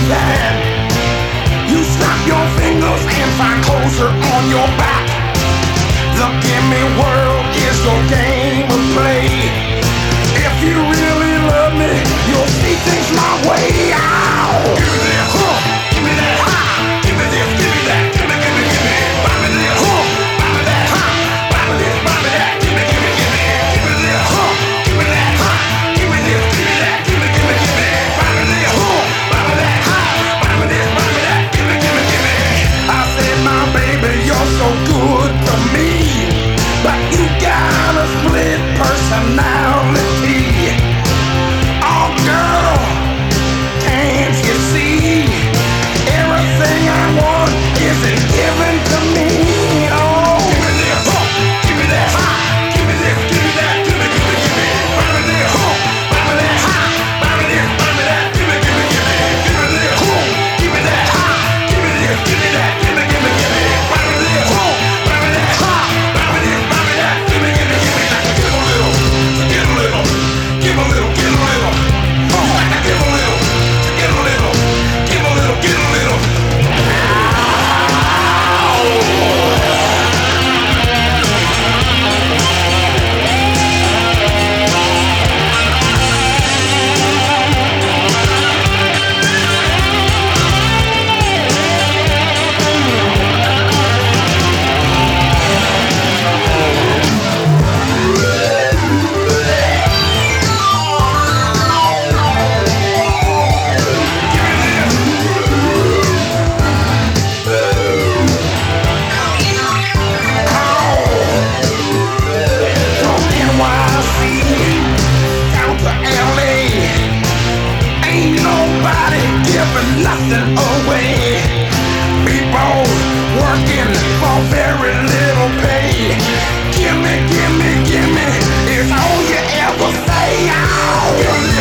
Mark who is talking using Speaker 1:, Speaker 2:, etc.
Speaker 1: that. You snap your fingers and find closure on your back. The gimme world is your game of play. If you really love me, you'll see things my way. Ow! Give me this, give me that, give me this, give me that, give me, give me, give me. Buy me this, buy me that, buy me this, buy me that, give me, give me, give me. Give me this, give me that, give me this, give me that, give me, give me, give me. Buy me this, buy me that, buy me this, buy me that, give me, give me, give me. I said, my baby, you're so good to me, but you got a split personality. Oh, girl, can't you see? Everything I want isn't given to me. Oh, give me this, give me that, give me this, give me that, give me, give me, give me. Buy me this, buy me that, buy me this, buy me that, give me, give me, give me. Give me this, give me that, give me this, give me that, give me, give me, give me. Buy me this, buy me that, buy me this, buy me that, give me, give me, give me. Like to give a little, to get a little, give a little, give a little. Like to give a little, to get a little, give a little, get a little. Nothing away. People working for very little pay. Gimme, gimme, gimme is all you ever say. Oh,